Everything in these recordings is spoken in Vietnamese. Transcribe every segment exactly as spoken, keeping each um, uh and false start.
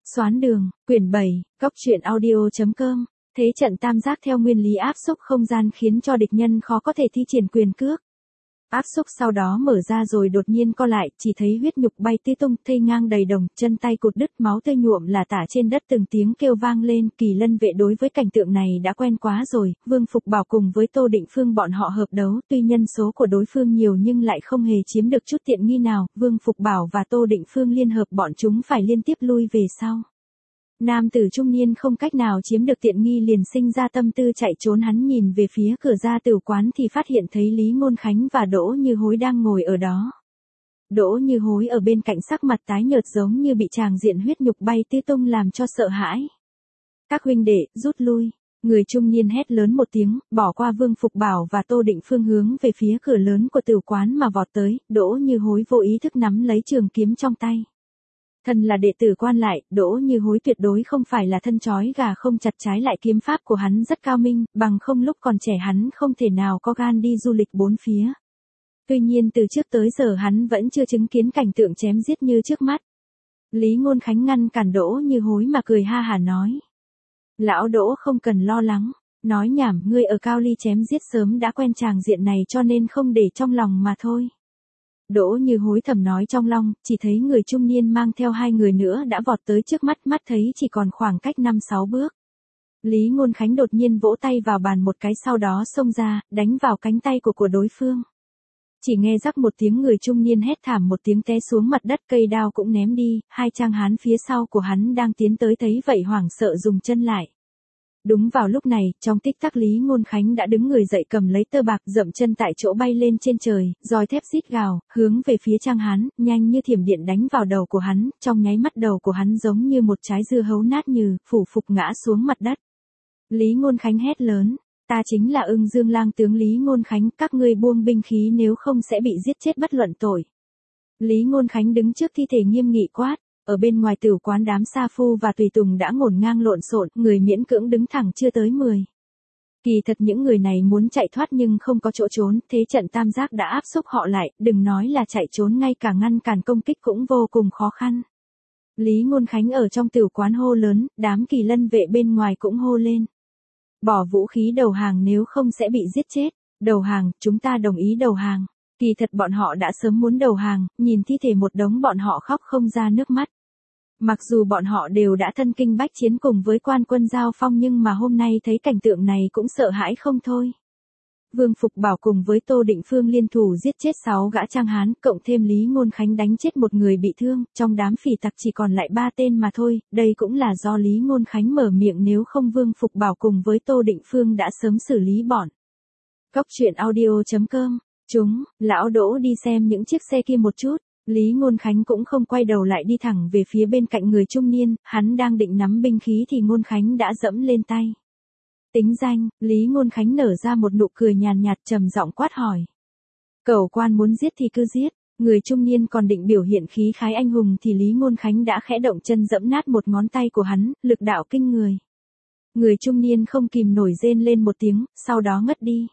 Xoán đường, quyển bảy, góc truyện audio.com. Thế trận tam giác theo nguyên lý áp xúc không gian khiến cho địch nhân khó có thể thi triển quyền cước. Áp xúc sau đó mở ra rồi đột nhiên co lại, chỉ thấy huyết nhục bay tứ tung, thây ngang đầy đồng, chân tay cụt đứt, máu tươi nhuộm là tả trên đất, từng tiếng kêu vang lên. Kỳ Lân vệ đối với cảnh tượng này đã quen quá rồi. Vương Phục Bảo cùng với Tô Định Phương bọn họ hợp đấu, tuy nhân số của đối phương nhiều nhưng lại không hề chiếm được chút tiện nghi nào. Vương Phục Bảo và Tô Định Phương liên hợp bọn chúng phải liên tiếp lui về sau. Nam tử trung niên không cách nào chiếm được tiện nghi liền sinh ra tâm tư chạy trốn, hắn nhìn về phía cửa ra tửu quán thì phát hiện thấy Lý Ngôn Khánh và Đỗ Như Hối đang ngồi ở đó. Đỗ Như Hối ở bên cạnh sắc mặt tái nhợt giống như bị tràng diện huyết nhục bay tứ tung làm cho sợ hãi. Các huynh đệ, rút lui. Người trung niên hét lớn một tiếng, bỏ qua Vương Phục Bảo và Tô Định Phương hướng về phía cửa lớn của tửu quán mà vọt tới. Đỗ Như Hối vô ý thức nắm lấy trường kiếm trong tay. Thân là đệ tử quan lại, Đỗ Như Hối tuyệt đối không phải là thân chói gà không chặt, trái lại kiếm pháp của hắn rất cao minh, bằng không lúc còn trẻ hắn không thể nào có gan đi du lịch bốn phía. Tuy nhiên từ trước tới giờ hắn vẫn chưa chứng kiến cảnh tượng chém giết như trước mắt. Lý Ngôn Khánh ngăn cản Đỗ Như Hối mà cười ha hả nói. Lão Đỗ không cần lo lắng, nói nhảm, ngươi ở Cao Ly chém giết sớm đã quen tràng diện này cho nên không để trong lòng mà thôi. Đỗ Như Hối thầm nói trong lòng, chỉ thấy người trung niên mang theo hai người nữa đã vọt tới trước mắt, mắt thấy chỉ còn khoảng cách năm sáu bước. Lý Ngôn Khánh đột nhiên vỗ tay vào bàn một cái, sau đó xông ra, đánh vào cánh tay của của đối phương. Chỉ nghe rắc một tiếng, người trung niên hét thảm một tiếng té xuống mặt đất, cây đao cũng ném đi, hai trang hán phía sau của hắn đang tiến tới thấy vậy hoảng sợ dùng chân lại. Đúng vào lúc này, trong tích tắc Lý Ngôn Khánh đã đứng người dậy, cầm lấy tơ bạc, dậm chân tại chỗ bay lên trên trời, roi thép rít gào, hướng về phía Trang Hán, nhanh như thiểm điện đánh vào đầu của hắn, trong nháy mắt đầu của hắn giống như một trái dưa hấu nát nhừ, phủ phục ngã xuống mặt đất. Lý Ngôn Khánh hét lớn, ta chính là Ưng Dương Lang tướng Lý Ngôn Khánh, các ngươi buông binh khí nếu không sẽ bị giết chết bất luận tội. Lý Ngôn Khánh đứng trước thi thể nghiêm nghị quát. Ở bên ngoài tửu quán đám sa phu và tùy tùng đã ngổn ngang lộn xộn, người miễn cưỡng đứng thẳng chưa tới mười. Kỳ thật những người này muốn chạy thoát nhưng không có chỗ trốn, thế trận tam giác đã áp xúc họ lại, đừng nói là chạy trốn, ngay cả ngăn cản công kích cũng vô cùng khó khăn. Lý Ngôn Khánh ở trong tửu quán hô lớn, đám Kỳ Lân vệ bên ngoài cũng hô lên. Bỏ vũ khí đầu hàng nếu không sẽ bị giết chết, đầu hàng, chúng ta đồng ý đầu hàng. Kỳ thật bọn họ đã sớm muốn đầu hàng, nhìn thi thể một đống bọn họ khóc không ra nước mắt. Mặc dù bọn họ đều đã thân kinh bách chiến cùng với quan quân giao phong nhưng mà hôm nay thấy cảnh tượng này cũng sợ hãi không thôi. Vương Phục Bảo cùng với Tô Định Phương liên thủ giết chết sáu gã Trang Hán, cộng thêm Lý Ngôn Khánh đánh chết một người bị thương, trong đám phỉ tặc chỉ còn lại ba tên mà thôi, đây cũng là do Lý Ngôn Khánh mở miệng, nếu không Vương Phục Bảo cùng với Tô Định Phương đã sớm xử lý bọn. Góc truyện audio.com, chúng, lão Đỗ đi xem những chiếc xe kia một chút. Lý Ngôn Khánh cũng không quay đầu lại, đi thẳng về phía bên cạnh người trung niên, hắn đang định nắm binh khí thì Ngôn Khánh đã dẫm lên tay. Tính danh, Lý Ngôn Khánh nở ra một nụ cười nhàn nhạt, trầm giọng quát hỏi. Cẩu quan muốn giết thì cứ giết. Người trung niên còn định biểu hiện khí khái anh hùng thì Lý Ngôn Khánh đã khẽ động chân dẫm nát một ngón tay của hắn, lực đạo kinh người. Người trung niên không kìm nổi rên lên một tiếng, sau đó ngất đi.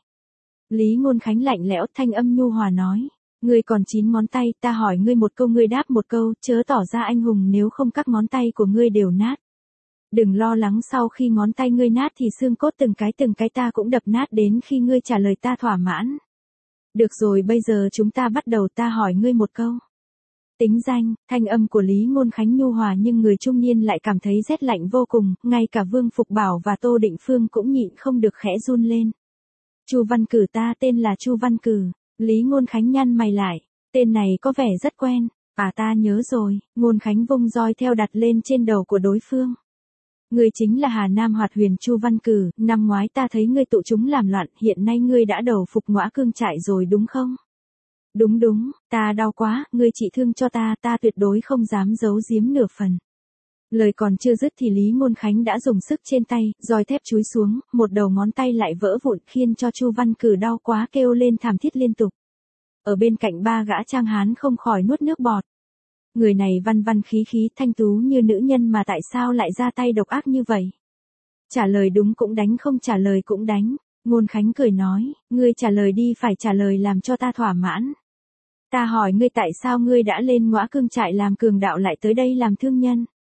Lý Ngôn Khánh lạnh lẽo, thanh âm nhu hòa nói. Ngươi còn chín ngón tay, ta hỏi ngươi một câu ngươi đáp một câu, chớ tỏ ra anh hùng nếu không các ngón tay của ngươi đều nát. Đừng lo lắng, sau khi ngón tay ngươi nát thì xương cốt từng cái từng cái ta cũng đập nát đến khi ngươi trả lời ta thỏa mãn. Được rồi, bây giờ chúng ta bắt đầu, ta hỏi ngươi một câu. Tính danh, thanh âm của Lý Ngôn Khánh nhu hòa nhưng người trung niên lại cảm thấy rét lạnh vô cùng, ngay cả Vương Phục Bảo và Tô Định Phương cũng nhịn không được khẽ run lên. Chu Văn Cử, ta tên là Chu Văn Cử. Lý Ngôn Khánh nhăn mày lại, tên này có vẻ rất quen, à ta nhớ rồi. Ngôn Khánh vung roi theo đặt lên trên đầu của đối phương. Ngươi chính là Hà Nam Hoạt Huyền Chu Văn Cử, năm ngoái ta thấy ngươi tụ chúng làm loạn, hiện nay ngươi đã đầu phục Ngõa Cương trại rồi đúng không? Đúng đúng, ta đau quá, ngươi trị thương cho ta, ta tuyệt đối không dám giấu giếm nửa phần. Lời còn chưa dứt thì Lý Ngôn Khánh đã dùng sức trên tay, roi thép chúi xuống, một đầu ngón tay lại vỡ vụn khiến cho Chu Văn Cử đau quá kêu lên thảm thiết liên tục. Ở bên cạnh ba gã Trang Hán không khỏi nuốt nước bọt. Người này văn văn khí khí thanh tú như nữ nhân mà tại sao lại ra tay độc ác như vậy? Trả lời đúng cũng đánh, không trả lời cũng đánh. Ngôn Khánh cười nói, ngươi trả lời đi, phải trả lời làm cho ta thỏa mãn. Ta hỏi ngươi tại sao ngươi đã lên Ngõa Cương trại làm cường đạo lại tới đây làm thương nhân?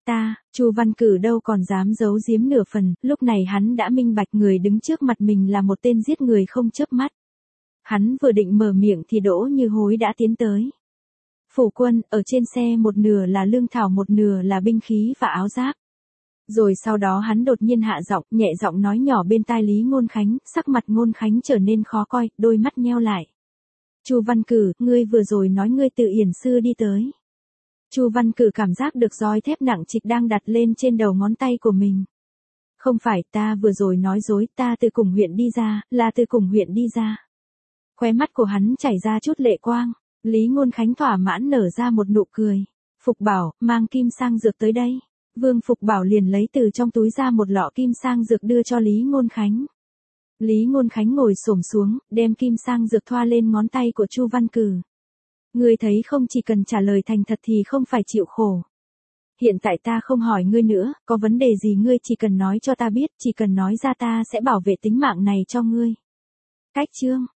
Ta, Chu Văn Cử đâu còn dám giấu giếm nửa phần, lúc này hắn đã minh bạch người đứng trước mặt mình là một tên giết người không chớp mắt. Hắn vừa định mở miệng thì Đỗ Như Hối đã tiến tới. Phủ quân, ở trên xe một nửa là lương thảo một nửa là binh khí và áo giáp. Rồi sau đó hắn đột nhiên hạ giọng, nhẹ giọng nói nhỏ bên tai Lý Ngôn Khánh, sắc mặt Ngôn Khánh trở nên khó coi, đôi mắt nheo lại. Chu Văn Cử, ngươi vừa rồi nói ngươi tự yển sư đi tới. Chu Văn Cử cảm giác được roi thép nặng trịch đang đặt lên trên đầu ngón tay của mình. Không phải, ta vừa rồi nói dối, ta từ cùng huyện đi ra, là từ cùng huyện đi ra. Khóe mắt của hắn chảy ra chút lệ quang, Lý Ngôn Khánh thỏa mãn nở ra một nụ cười. Phục Bảo, mang kim sang dược tới đây. Vương Phục Bảo liền lấy từ trong túi ra một lọ kim sang dược đưa cho Lý Ngôn Khánh. Lý Ngôn Khánh ngồi xổm xuống, đem kim sang dược thoa lên ngón tay của Chu Văn Cử. Ngươi thấy không, chỉ cần trả lời thành thật thì không phải chịu khổ. Hiện tại ta không hỏi ngươi nữa, có vấn đề gì ngươi chỉ cần nói cho ta biết, chỉ cần nói ra ta sẽ bảo vệ tính mạng này cho ngươi. Cách chương